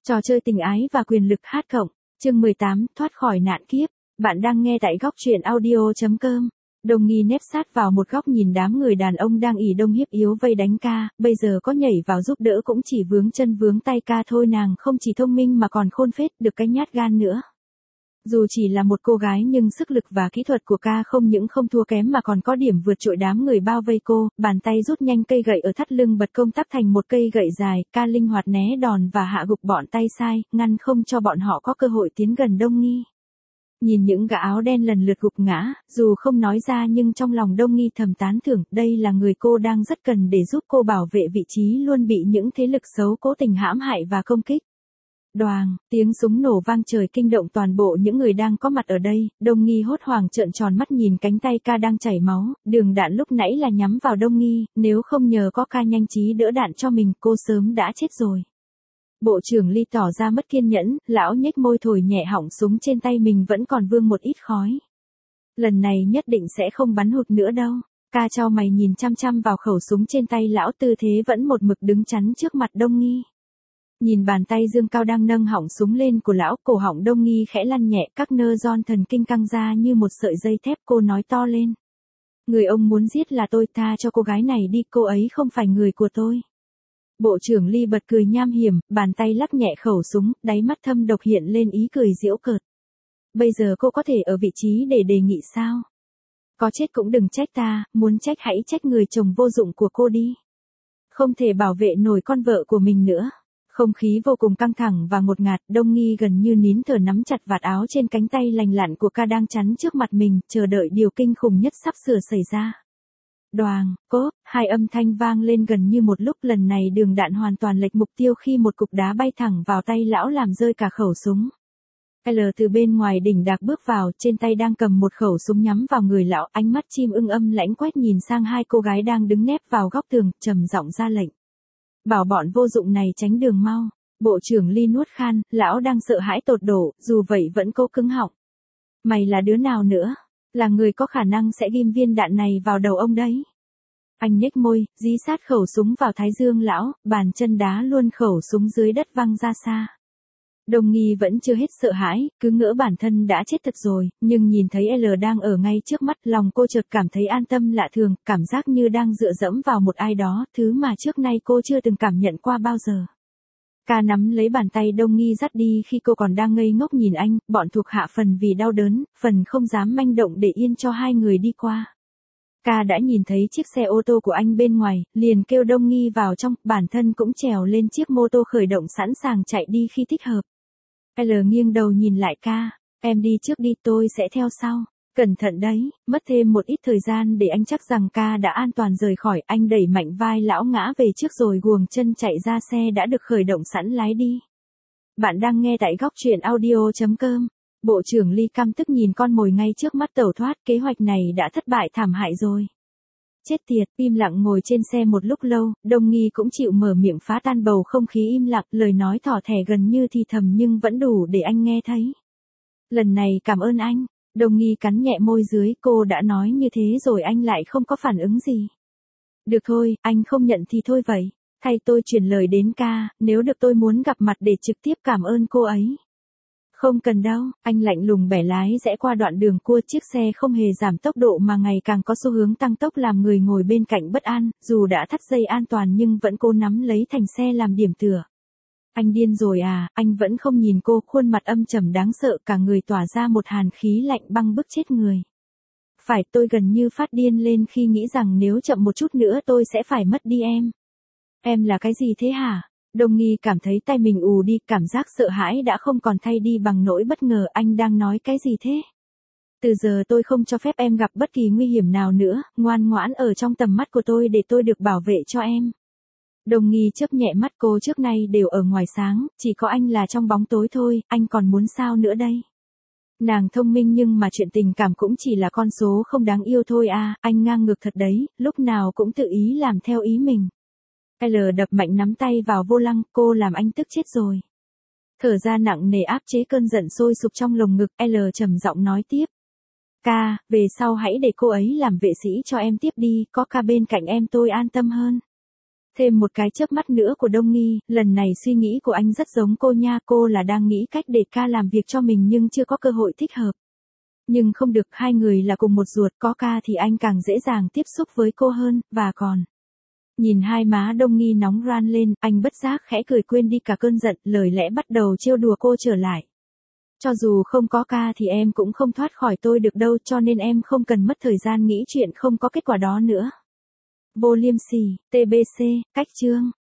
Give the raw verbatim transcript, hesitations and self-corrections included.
Trò chơi tình ái và quyền lực hát cộng, chương mười tám, thoát khỏi nạn kiếp. Bạn đang nghe tại góc truyện audio chấm com. Đồng nghi nép sát vào một góc nhìn đám người đàn ông đang ỷ đông hiếp yếu vây đánh ca, bây giờ có nhảy vào giúp đỡ cũng chỉ vướng chân vướng tay ca thôi, nàng không chỉ thông minh mà còn khôn phết, được cái nhát gan nữa. Dù chỉ là một cô gái nhưng sức lực và kỹ thuật của ca không những không thua kém mà còn có điểm vượt trội đám người bao vây cô, bàn tay rút nhanh cây gậy ở thắt lưng bật công tắc thành một cây gậy dài, ca linh hoạt né đòn và hạ gục bọn tay sai, ngăn không cho bọn họ có cơ hội tiến gần Đông Nghi. Nhìn những gã áo đen lần lượt gục ngã, dù không nói ra nhưng trong lòng Đông Nghi thầm tán thưởng, đây là người cô đang rất cần để giúp cô bảo vệ vị trí luôn bị những thế lực xấu cố tình hãm hại và công kích. Đoàng, tiếng súng nổ vang trời kinh động toàn bộ những người đang có mặt ở đây, Đông Nghi hốt hoảng trợn tròn mắt nhìn cánh tay ca đang chảy máu, đường đạn lúc nãy là nhắm vào Đông Nghi, nếu không nhờ có ca nhanh trí đỡ đạn cho mình cô sớm đã chết rồi. Bộ trưởng Ly tỏ ra mất kiên nhẫn, lão nhếch môi thổi nhẹ họng súng trên tay mình vẫn còn vương một ít khói. Lần này nhất định sẽ không bắn hụt nữa đâu. Ca chau mày nhìn chăm chăm vào khẩu súng trên tay lão, tư thế vẫn một mực đứng chắn trước mặt Đông Nghi. Nhìn bàn tay dương cao đang nâng họng súng lên của lão, cổ họng Đông Nghi khẽ lăn nhẹ, các nơ ron thần kinh căng ra như một sợi dây thép, cô nói to lên. Người ông muốn giết là tôi, tha cho cô gái này đi, cô ấy không phải người của tôi. Bộ trưởng Ly bật cười nham hiểm, bàn tay lắc nhẹ khẩu súng, đáy mắt thâm độc hiện lên ý cười giễu cợt. Bây giờ cô có thể ở vị trí để đề nghị sao? Có chết cũng đừng trách ta, muốn trách hãy trách người chồng vô dụng của cô đi. Không thể bảo vệ nổi con vợ của mình nữa. Không khí vô cùng căng thẳng và ngột ngạt, Đông Nghi gần như nín thở nắm chặt vạt áo trên cánh tay lành lặn của ca đang chắn trước mặt mình, chờ đợi điều kinh khủng nhất sắp sửa xảy ra. Đoàng, cốp, hai âm thanh vang lên gần như một lúc, lần này đường đạn hoàn toàn lệch mục tiêu khi một cục đá bay thẳng vào tay lão làm rơi cả khẩu súng. L từ bên ngoài đỉnh đạc bước vào, trên tay đang cầm một khẩu súng nhắm vào người lão, ánh mắt chim ưng âm lãnh quét nhìn sang hai cô gái đang đứng nép vào góc tường, trầm giọng ra lệnh. Bảo bọn vô dụng này tránh đường mau. Bộ trưởng Ly nuốt khan, lão đang sợ hãi tột đổ, dù vậy vẫn cố cứng họng. Mày là đứa nào nữa? Là người có khả năng sẽ ghim viên đạn này vào đầu ông đấy. Anh nhếch môi, dí sát khẩu súng vào thái dương lão, bàn chân đá luôn khẩu súng dưới đất văng ra xa. Đồng Nghi vẫn chưa hết sợ hãi, cứ ngỡ bản thân đã chết thật rồi, nhưng nhìn thấy L đang ở ngay trước mắt, lòng cô chợt cảm thấy an tâm lạ thường, cảm giác như đang dựa dẫm vào một ai đó, thứ mà trước nay cô chưa từng cảm nhận qua bao giờ. Ca nắm lấy bàn tay Đông Nghi dắt đi khi cô còn đang ngây ngốc nhìn anh, bọn thuộc hạ phần vì đau đớn, phần không dám manh động để yên cho hai người đi qua. Ca đã nhìn thấy chiếc xe ô tô của anh bên ngoài, liền kêu Đông Nghi vào trong, bản thân cũng trèo lên chiếc mô tô khởi động sẵn sàng chạy đi khi thích hợp. L nghiêng đầu nhìn lại ca, em đi trước đi, tôi sẽ theo sau. Cẩn thận đấy, mất thêm một ít thời gian để anh chắc rằng ca đã an toàn rời khỏi, anh đẩy mạnh vai lão ngã về trước rồi guồng chân chạy ra xe đã được khởi động sẵn lái đi. Bạn đang nghe tại góc truyện audio chấm com. Bộ trưởng Ly căm tức nhìn con mồi ngay trước mắt tẩu thoát, kế hoạch này đã thất bại thảm hại rồi. Chết tiệt, im lặng ngồi trên xe một lúc lâu, Đông Nghi cũng chịu mở miệng phá tan bầu không khí im lặng, lời nói thỏ thẻ gần như thì thầm nhưng vẫn đủ để anh nghe thấy. Lần này cảm ơn anh. Đông Nghi cắn nhẹ môi dưới, cô đã nói như thế rồi anh lại không có phản ứng gì. Được thôi, anh không nhận thì thôi vậy. Thay tôi chuyển lời đến ca, nếu được tôi muốn gặp mặt để trực tiếp cảm ơn cô ấy. Không cần đâu, anh lạnh lùng bẻ lái rẽ qua đoạn đường cua, chiếc xe không hề giảm tốc độ mà ngày càng có xu hướng tăng tốc làm người ngồi bên cạnh bất an, dù đã thắt dây an toàn nhưng vẫn cố nắm lấy thành xe làm điểm tựa. Anh điên rồi à, anh vẫn không nhìn cô, khuôn mặt âm trầm đáng sợ, cả người tỏa ra một hàn khí lạnh băng bức chết người. Phải, tôi gần như phát điên lên khi nghĩ rằng nếu chậm một chút nữa tôi sẽ phải mất đi em. Em là cái gì thế hả? Đông Nghi cảm thấy tay mình ù đi, cảm giác sợ hãi đã không còn thay đi bằng nỗi bất ngờ, anh đang nói cái gì thế? Từ giờ tôi không cho phép em gặp bất kỳ nguy hiểm nào nữa, ngoan ngoãn ở trong tầm mắt của tôi để tôi được bảo vệ cho em. Đông Nghi chớp nhẹ mắt, cô trước nay đều ở ngoài sáng, chỉ có anh là trong bóng tối thôi, anh còn muốn sao nữa đây? Nàng thông minh nhưng mà chuyện tình cảm cũng chỉ là con số không đáng yêu thôi à, anh ngang ngược thật đấy, lúc nào cũng tự ý làm theo ý mình. L đập mạnh nắm tay vào vô lăng, cô làm anh tức chết rồi. Thở ra nặng nề áp chế cơn giận sôi sục trong lồng ngực, L trầm giọng nói tiếp. Ca, về sau hãy để cô ấy làm vệ sĩ cho em tiếp đi, có ca bên cạnh em tôi an tâm hơn. Thêm một cái chớp mắt nữa của Đông Nghi, lần này suy nghĩ của anh rất giống cô nha, cô là đang nghĩ cách để ca làm việc cho mình nhưng chưa có cơ hội thích hợp. Nhưng không được, hai người là cùng một ruột, có ca thì anh càng dễ dàng tiếp xúc với cô hơn, và còn. Nhìn hai má Đông Nghi nóng ran lên, anh bất giác khẽ cười quên đi cả cơn giận, lời lẽ bắt đầu trêu đùa cô trở lại. Cho dù không có ca thì em cũng không thoát khỏi tôi được đâu, cho nên em không cần mất thời gian nghĩ chuyện không có kết quả đó nữa. Vô liêm sỉ, tê bê xê, cách chương.